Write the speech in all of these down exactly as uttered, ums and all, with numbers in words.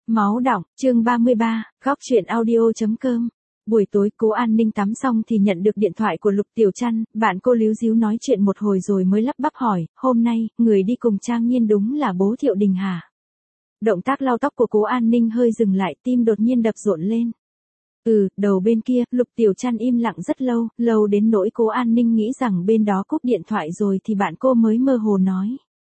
Máu đọng, chương ba mươi ba, góc truyện audio.com. Buổi tối Cố An Ninh tắm xong thì nhận được điện thoại của Lục Tiểu Trăn, bạn cô líu díu nói chuyện một hồi rồi mới lắp bắp hỏi, hôm nay, người đi cùng Trang Nhiên đúng là bố Thiệu Đình hả? Động tác lau tóc của Cố An Ninh hơi dừng lại, tim đột nhiên đập rộn lên. Ừ, đầu bên kia, Lục Tiểu Trăn im lặng rất lâu, lâu đến nỗi Cố An Ninh nghĩ rằng bên đó cúp điện thoại rồi thì bạn cô mới mơ hồ nói.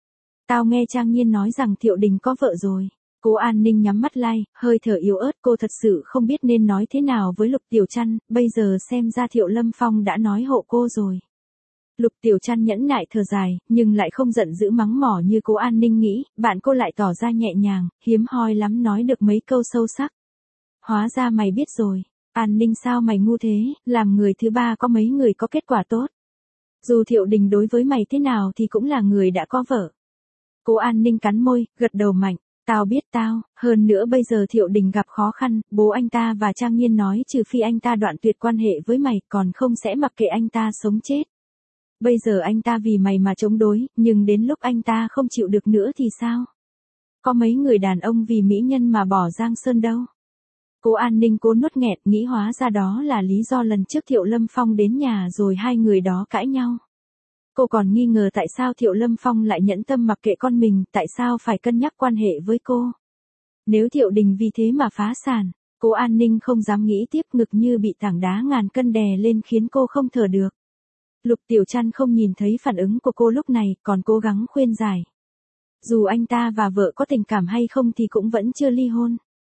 Tao nghe Trang Nhiên nói rằng Thiệu Đình có vợ rồi. Cố An Ninh nhắm mắt lại, hơi thở yếu ớt, cô thật sự không biết nên nói thế nào với Lục Tiểu Trăn, bây giờ xem ra Thiệu Lâm Phong đã nói hộ cô rồi. Lục Tiểu Trăn nhẫn nại thở dài, nhưng lại không giận dữ mắng mỏ như Cố An Ninh nghĩ, bạn cô lại tỏ ra nhẹ nhàng, hiếm hoi lắm nói được mấy câu sâu sắc. Hóa ra mày biết rồi, An Ninh sao mày ngu thế, làm người thứ ba có mấy người có kết quả tốt. Dù Thiệu Đình đối với mày thế nào thì cũng là người đã có vợ. Cố An Ninh cắn môi, gật đầu mạnh. Tao biết tao, hơn nữa bây giờ Thiệu Đình gặp khó khăn, bố anh ta và Trang Nhiên nói trừ phi anh ta đoạn tuyệt quan hệ với mày còn không sẽ mặc kệ anh ta sống chết. Bây giờ anh ta vì mày mà chống đối, nhưng đến lúc anh ta không chịu được nữa thì sao? Có mấy người đàn ông vì mỹ nhân mà bỏ Giang Sơn đâu. Cố An Ninh cố nuốt nghẹn nghĩ hóa ra đó là lý do lần trước Thiệu Lâm Phong đến nhà rồi hai người đó cãi nhau. Cô còn nghi ngờ tại sao Thiệu Lâm Phong lại nhẫn tâm mặc kệ con mình, tại sao phải cân nhắc quan hệ với cô. Nếu Thiệu Đình vì thế mà phá sản, Cố An Ninh không dám nghĩ tiếp, ngực như bị tảng đá ngàn cân đè lên khiến cô không thở được. Lục Tiểu Trăn không nhìn thấy phản ứng của cô lúc này, còn cố gắng khuyên giải. Dù anh ta và vợ có tình cảm hay không thì cũng vẫn chưa ly hôn.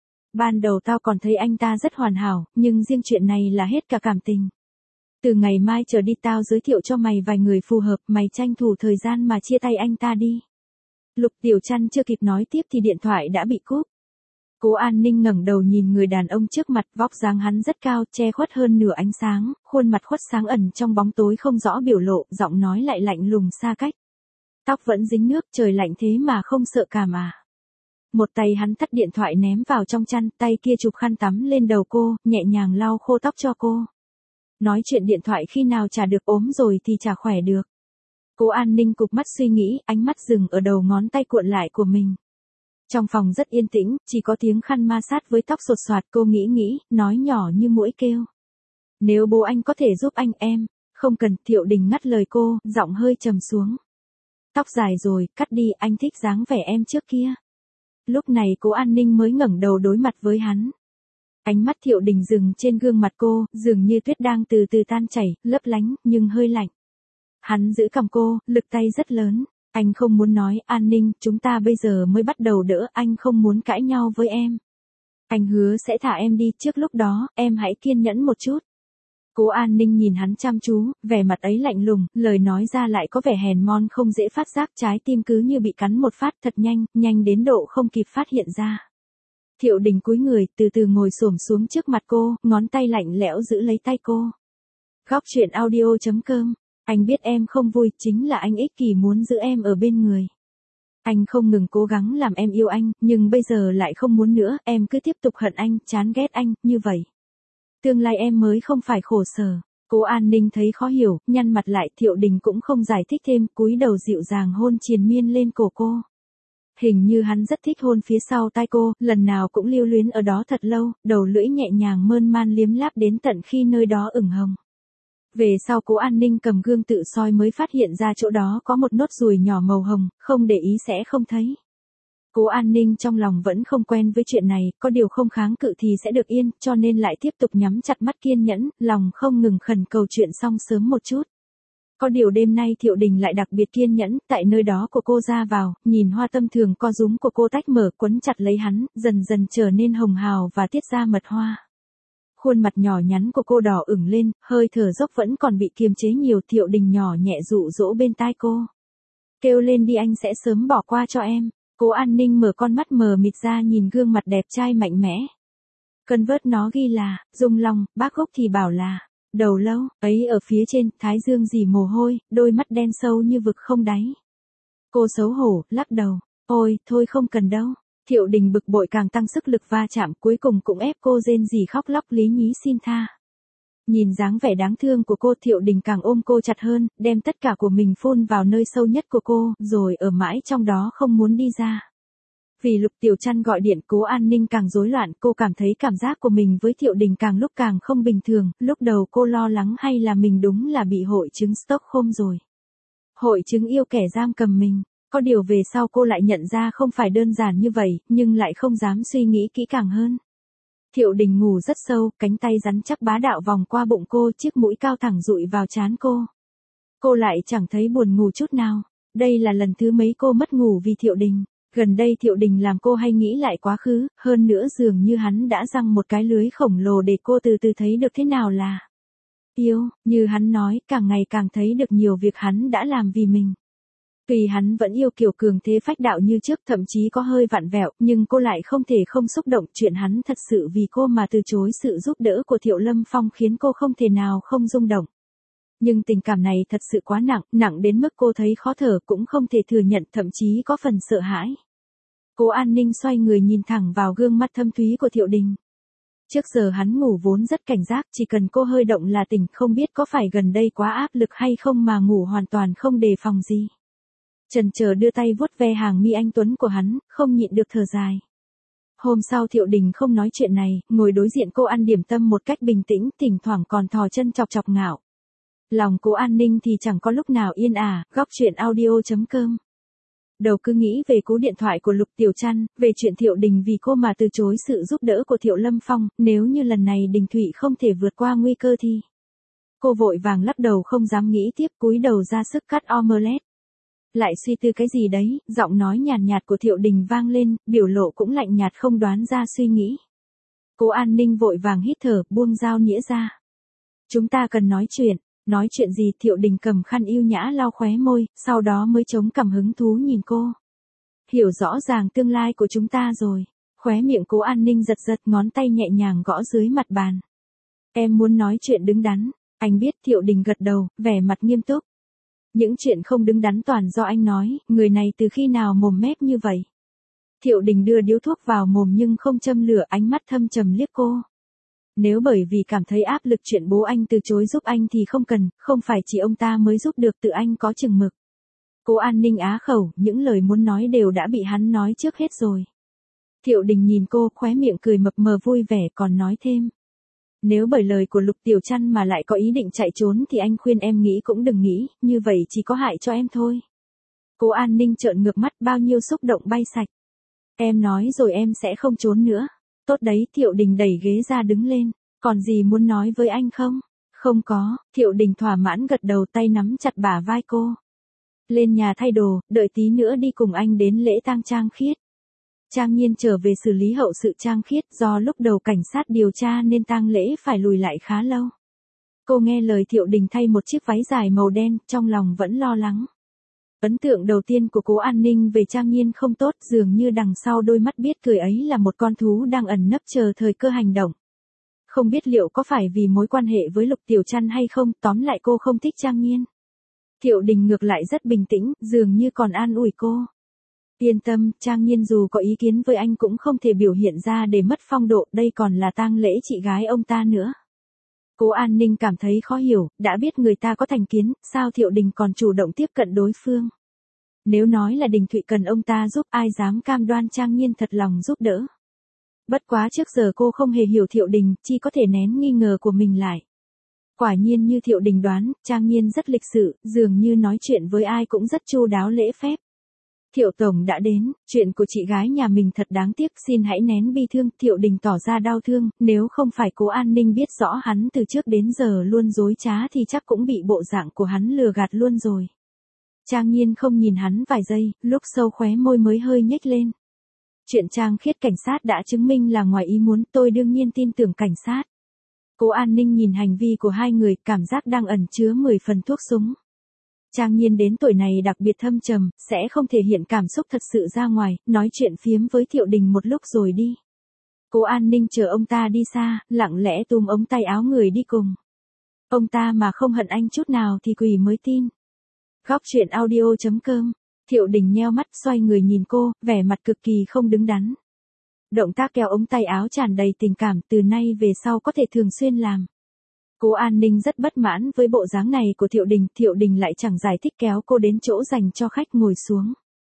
Ban đầu tao còn thấy anh ta rất hoàn hảo, nhưng riêng chuyện này là hết cả cảm tình. Từ ngày mai trở đi tao giới thiệu cho mày vài người phù hợp, mày tranh thủ thời gian mà chia tay anh ta đi. Lục Tiểu Trăn chưa kịp nói tiếp thì điện thoại đã bị cúp. Cố An Ninh ngẩng đầu nhìn người đàn ông trước mặt, vóc dáng hắn rất cao, che khuất hơn nửa ánh sáng, khuôn mặt khuất sáng ẩn trong bóng tối không rõ biểu lộ, giọng nói lại lạnh lùng xa cách. Tóc vẫn dính nước, trời lạnh thế mà không sợ cảm à. Một tay hắn tắt điện thoại ném vào trong chăn, tay kia chụp khăn tắm lên đầu cô, nhẹ nhàng lau khô tóc cho cô. Nói chuyện điện thoại khi nào chả được, ốm rồi thì chả khỏe được. Cố An Ninh cụp mắt suy nghĩ, ánh mắt dừng ở đầu ngón tay cuộn lại của mình. Trong phòng rất yên tĩnh, chỉ có tiếng khăn ma sát với tóc sột soạt, cô nghĩ nghĩ, nói nhỏ như muỗi kêu. Nếu bố anh có thể giúp anh em, không cần. Thiệu Đình ngắt lời cô, giọng hơi trầm xuống. Tóc dài rồi, cắt đi, anh thích dáng vẻ em trước kia. Lúc này Cố An Ninh mới ngẩng đầu đối mặt với hắn. Ánh mắt Thiệu Đình dừng trên gương mặt cô, dường như tuyết đang từ từ tan chảy, lấp lánh, nhưng hơi lạnh. Hắn giữ cằm cô, lực tay rất lớn. Anh không muốn nói, An Ninh, chúng ta bây giờ mới bắt đầu đỡ, anh không muốn cãi nhau với em. Anh hứa sẽ thả em đi, trước lúc đó, em hãy kiên nhẫn một chút. Cố An Ninh nhìn hắn chăm chú, vẻ mặt ấy lạnh lùng, lời nói ra lại có vẻ hèn mọn không dễ phát giác, trái tim cứ như bị cắn một phát thật nhanh, nhanh đến độ không kịp phát hiện ra. Thiệu Đình cúi người, từ từ ngồi xổm xuống trước mặt cô, ngón tay lạnh lẽo giữ lấy tay cô. Góc truyện audio.com. Anh biết em không vui, chính là anh ích kỷ muốn giữ em ở bên người. Anh không ngừng cố gắng làm em yêu anh, nhưng bây giờ lại không muốn nữa, em cứ tiếp tục hận anh, chán ghét anh, như vậy. Tương lai em mới không phải khổ sở. Cố An Ninh thấy khó hiểu, nhăn mặt lại, Thiệu Đình cũng không giải thích thêm, cúi đầu dịu dàng hôn triền miên lên cổ cô. Hình như hắn rất thích hôn phía sau tai cô, lần nào cũng lưu luyến ở đó thật lâu, đầu lưỡi nhẹ nhàng mơn man liếm láp đến tận khi nơi đó ửng hồng. Về sau Cố An Ninh cầm gương tự soi mới phát hiện ra chỗ đó có một nốt ruồi nhỏ màu hồng, không để ý sẽ không thấy. Cố An Ninh trong lòng vẫn không quen với chuyện này, có điều không kháng cự thì sẽ được yên, cho nên lại tiếp tục nhắm chặt mắt kiên nhẫn, lòng không ngừng khẩn cầu chuyện xong sớm một chút. Có điều đêm nay Thiệu Đình lại đặc biệt kiên nhẫn, tại nơi đó của cô ra vào, nhìn hoa tâm thường co rúm của cô tách mở, quấn chặt lấy hắn, dần dần trở nên hồng hào và tiết ra mật hoa. Khuôn mặt nhỏ nhắn của cô đỏ ửng lên, hơi thở dốc vẫn còn bị kiềm chế nhiều. Thiệu Đình nhỏ nhẹ dụ dỗ bên tai cô. Kêu lên đi, anh sẽ sớm bỏ qua cho em. Cố An Ninh mở con mắt mờ mịt ra nhìn gương mặt đẹp trai mạnh mẽ. Cân vớt nó ghi là, Dung Long, bác Gốc thì bảo là, đầu lâu, ấy ở phía trên, thái dương dì mồ hôi, đôi mắt đen sâu như vực không đáy. Cô xấu hổ, lắc đầu, ôi, thôi không cần đâu. Thiệu Đình bực bội càng tăng sức lực va chạm, cuối cùng cũng ép cô rên rỉ khóc lóc lý nhí xin tha. Nhìn dáng vẻ đáng thương của cô, Thiệu Đình càng ôm cô chặt hơn, đem tất cả của mình phun vào nơi sâu nhất của cô, rồi ở mãi trong đó không muốn đi ra. Vì Lục Tiểu Trăn gọi điện, Cố An Ninh càng rối loạn, cô cảm thấy cảm giác của mình với Thiệu Đình càng lúc càng không bình thường, lúc đầu cô lo lắng hay là mình đúng là bị hội chứng Stockholm rồi. Hội chứng yêu kẻ giam cầm mình, có điều về sau cô lại nhận ra không phải đơn giản như vậy, nhưng lại không dám suy nghĩ kỹ càng hơn. Thiệu Đình ngủ rất sâu, cánh tay rắn chắc bá đạo vòng qua bụng cô, chiếc mũi cao thẳng dụi vào trán cô. Cô lại chẳng thấy buồn ngủ chút nào. Đây là lần thứ mấy cô mất ngủ vì Thiệu Đình. Gần đây Thiệu Đình làm cô hay nghĩ lại quá khứ, hơn nữa dường như hắn đã giăng một cái lưới khổng lồ để cô từ từ thấy được thế nào là yêu, như hắn nói, càng ngày càng thấy được nhiều việc hắn đã làm vì mình. Tuy hắn vẫn yêu kiểu cường thế phách đạo như trước, thậm chí có hơi vặn vẹo, nhưng cô lại không thể không xúc động. Chuyện hắn thật sự vì cô mà từ chối sự giúp đỡ của Thiệu Lâm Phong khiến cô không thể nào không rung động. Nhưng tình cảm này thật sự quá nặng, nặng đến mức cô thấy khó thở, cũng không thể thừa nhận, thậm chí có phần sợ hãi. Cố An Ninh xoay người nhìn thẳng vào gương mắt thâm thúy của Thiệu Đình. Trước giờ hắn ngủ vốn rất cảnh giác, chỉ cần cô hơi động là tỉnh, không biết có phải gần đây quá áp lực hay không mà ngủ hoàn toàn không đề phòng gì. Chần chờ đưa tay vuốt ve hàng mi anh tuấn của hắn, không nhịn được thở dài. Hôm sau Thiệu Đình không nói chuyện này, ngồi đối diện cô ăn điểm tâm một cách bình tĩnh, thỉnh thoảng còn thò chân chọc chọc ngạo. Lòng Cố An Ninh thì chẳng có lúc nào yên ả. Góc truyện audio chấm com. Đầu cứ nghĩ về cú điện thoại của Lục Tiểu Trăn, về chuyện Thiệu Đình vì cô mà từ chối sự giúp đỡ của Thiệu Lâm Phong, nếu như lần này Đình Thụy không thể vượt qua nguy cơ thì. Cô vội vàng lắc đầu không dám nghĩ tiếp, cúi đầu ra sức cắt omelette. Lại suy tư cái gì đấy, giọng nói nhàn nhạt của Thiệu Đình vang lên, biểu lộ cũng lạnh nhạt không đoán ra suy nghĩ. Cố An Ninh vội vàng hít thở, buông dao nĩa ra. Chúng ta cần nói chuyện. Nói chuyện gì? Thiệu Đình cầm khăn yêu nhã lau khóe môi, sau đó mới chống cằm hứng thú nhìn cô. Hiểu rõ ràng tương lai của chúng ta rồi. Khóe miệng Cố An Ninh giật giật, ngón tay nhẹ nhàng gõ dưới mặt bàn. Em muốn nói chuyện đứng đắn. Anh biết. Thiệu Đình gật đầu, vẻ mặt nghiêm túc. Những chuyện không đứng đắn toàn do anh nói, người này từ khi nào mồm mép như vậy? Thiệu Đình đưa điếu thuốc vào mồm nhưng không châm lửa, ánh mắt thâm trầm liếc cô. Nếu bởi vì cảm thấy áp lực chuyện bố anh từ chối giúp anh thì không cần, không phải chỉ ông ta mới giúp được, tự anh có chừng mực. Cố An Ninh á khẩu, những lời muốn nói đều đã bị hắn nói trước hết rồi. Thiệu Đình nhìn cô, khóe miệng cười mập mờ vui vẻ, còn nói thêm. Nếu bởi lời của Lục Tiểu Trăn mà lại có ý định chạy trốn thì anh khuyên em nghĩ cũng đừng nghĩ, như vậy chỉ có hại cho em thôi. Cố An Ninh trợn ngược mắt, bao nhiêu xúc động bay sạch. Em nói rồi em sẽ không trốn nữa. Tốt đấy. Thiệu Đình đẩy ghế ra đứng lên. Còn gì muốn nói với anh không? Không có. Thiệu Đình thỏa mãn gật đầu, tay nắm chặt bả vai cô. Lên nhà thay đồ, đợi tí nữa đi cùng anh đến lễ tang Trang Khiết. Trang Nhiên trở về xử lý hậu sự Trang Khiết, do lúc đầu cảnh sát điều tra nên tang lễ phải lùi lại khá lâu. Cô nghe lời Thiệu Đình thay một chiếc váy dài màu đen, trong lòng vẫn lo lắng. Ấn tượng đầu tiên của Cố An Ninh về Trang Nhiên không tốt, dường như đằng sau đôi mắt biết cười ấy là một con thú đang ẩn nấp chờ thời cơ hành động. Không biết liệu có phải vì mối quan hệ với Lục Tiểu Trăn hay không, tóm lại cô không thích Trang Nhiên. Thiệu Đình ngược lại rất bình tĩnh, dường như còn an ủi cô. Yên tâm, Trang Nhiên dù có ý kiến với anh cũng không thể biểu hiện ra để mất phong độ, đây còn là tang lễ chị gái ông ta nữa. Cố An Ninh cảm thấy khó hiểu, đã biết người ta có thành kiến, sao Thiệu Đình còn chủ động tiếp cận đối phương. Nếu nói là Đình Thụy cần ông ta giúp, ai dám cam đoan Trang Nhiên thật lòng giúp đỡ. Bất quá trước giờ cô không hề hiểu Thiệu Đình, chỉ có thể nén nghi ngờ của mình lại. Quả nhiên như Thiệu Đình đoán, Trang Nhiên rất lịch sự, dường như nói chuyện với ai cũng rất chu đáo lễ phép. Thiệu Tổng đã đến, chuyện của chị gái nhà mình thật đáng tiếc, xin hãy nén bi thương. Thiệu Đình tỏ ra đau thương, nếu không phải Cố An Ninh biết rõ hắn từ trước đến giờ luôn dối trá thì chắc cũng bị bộ dạng của hắn lừa gạt luôn rồi. Trang Nhiên không nhìn hắn vài giây, lúc sâu khóe môi mới hơi nhếch lên. Chuyện Trang Khiết cảnh sát đã chứng minh là ngoài ý muốn, tôi đương nhiên tin tưởng cảnh sát. Cố An Ninh nhìn hành vi của hai người, cảm giác đang ẩn chứa mười phần thuốc súng. Trang Nhiên đến tuổi này đặc biệt thâm trầm, sẽ không thể hiện cảm xúc thật sự ra ngoài, nói chuyện phiếm với Thiệu Đình một lúc rồi đi. Cố An Ninh chờ ông ta đi xa, lặng lẽ túm ống tay áo người đi cùng. Ông ta mà không hận anh chút nào thì quỷ mới tin. Góc truyện audio chấm com. Thiệu Đình nheo mắt xoay người nhìn cô, vẻ mặt cực kỳ không đứng đắn. Động tác kéo ống tay áo tràn đầy tình cảm, từ nay về sau có thể thường xuyên làm. Cố An Ninh rất bất mãn với bộ dáng này của Thiệu Đình, Thiệu Đình lại chẳng giải thích kéo cô đến chỗ dành cho khách ngồi xuống.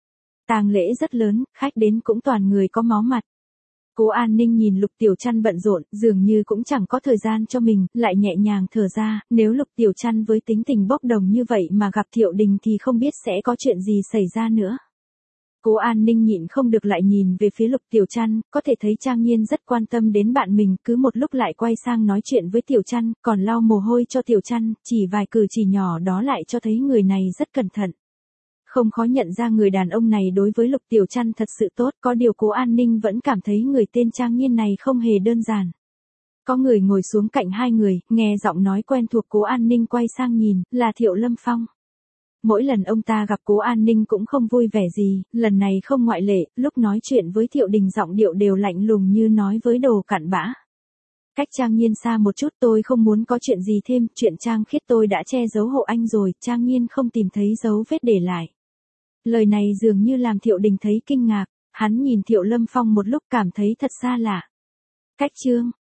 Tang lễ rất lớn, khách đến cũng toàn người có máu mặt. Cố An Ninh nhìn Lục Tiểu Trăn bận rộn, dường như cũng chẳng có thời gian cho mình, lại nhẹ nhàng thở ra, nếu Lục Tiểu Trăn với tính tình bốc đồng như vậy mà gặp Thiệu Đình thì không biết sẽ có chuyện gì xảy ra nữa. Cố An Ninh nhịn không được lại nhìn về phía Lục Tiểu Trăn, có thể thấy Trang Nhiên rất quan tâm đến bạn mình, cứ một lúc lại quay sang nói chuyện với Tiểu Trăn, còn lau mồ hôi cho Tiểu Trăn, chỉ vài cử chỉ nhỏ đó lại cho thấy người này rất cẩn thận. Không khó nhận ra người đàn ông này đối với Lục Tiểu Trăn thật sự tốt, có điều Cố An Ninh vẫn cảm thấy người tên Trang Nhiên này không hề đơn giản. Có người ngồi xuống cạnh hai người, nghe giọng nói quen thuộc Cố An Ninh quay sang nhìn, là Thiệu Lâm Phong. Mỗi lần ông ta gặp Cố An Ninh cũng không vui vẻ gì, lần này không ngoại lệ, lúc nói chuyện với Thiệu Đình giọng điệu đều lạnh lùng như nói với đồ cặn bã. Cách Trang Nhiên xa một chút, tôi không muốn có chuyện gì thêm, chuyện Trang Khiết tôi đã che giấu hộ anh rồi, Trang Nhiên không tìm thấy dấu vết để lại. Lời này dường như làm Thiệu Đình thấy kinh ngạc, hắn nhìn Thiệu Lâm Phong một lúc cảm thấy thật xa lạ. Cách chương